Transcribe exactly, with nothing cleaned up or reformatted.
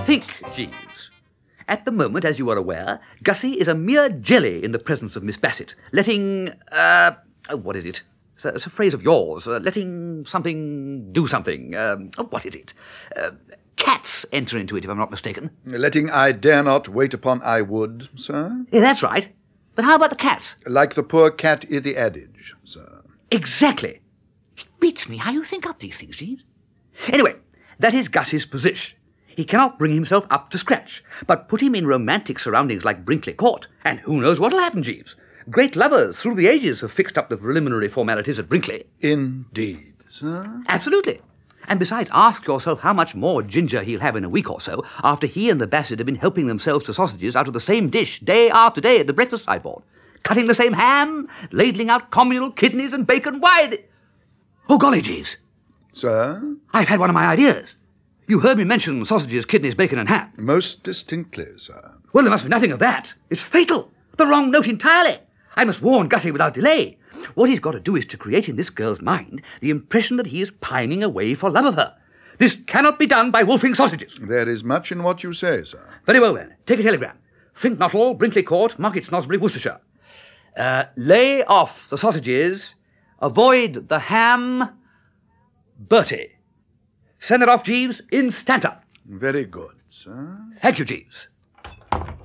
Think, Jeeves. At the moment, as you are aware, Gussie is a mere jelly in the presence of Miss Bassett, letting, uh, oh, what is it? It's a, it's a phrase of yours, uh, letting something do something. Um, oh, what is it? Uh, cats enter into it, if I'm not mistaken. Letting I dare not wait upon I would, sir? Yeah, that's right. But how about the cats? Like the poor cat i' the adage, sir. Exactly. It beats me how you think up these things, Jeeves. Anyway, that is Gussie's position. He cannot bring himself up to scratch, but put him in romantic surroundings like Brinkley Court, and who knows what'll happen, Jeeves. Great lovers through the ages have fixed up the preliminary formalities at Brinkley. Indeed, sir. Absolutely. And besides, ask yourself how much more ginger he'll have in a week or so after he and the Bassett have been helping themselves to sausages out of the same dish day after day at the breakfast sideboard. Cutting the same ham, ladling out communal kidneys and bacon. Why, the... Oh, golly, Jeeves. Sir? I've had one of my ideas. You heard me mention sausages, kidneys, bacon and ham. Most distinctly, sir. Well, there must be nothing of that. It's fatal. The wrong note entirely. I must warn Gussie without delay. What he's got to do is to create in this girl's mind the impression that he is pining away for love of her. This cannot be done by wolfing sausages. There is much in what you say, sir. Very well, then. Take a telegram. Fink Nuttall, Brinkley Court, Market Snosbury, Worcestershire. Uh, lay off the sausages. Avoid the ham. Bertie. Send it off, Jeeves, instanta. Very good, sir. Thank you, Jeeves.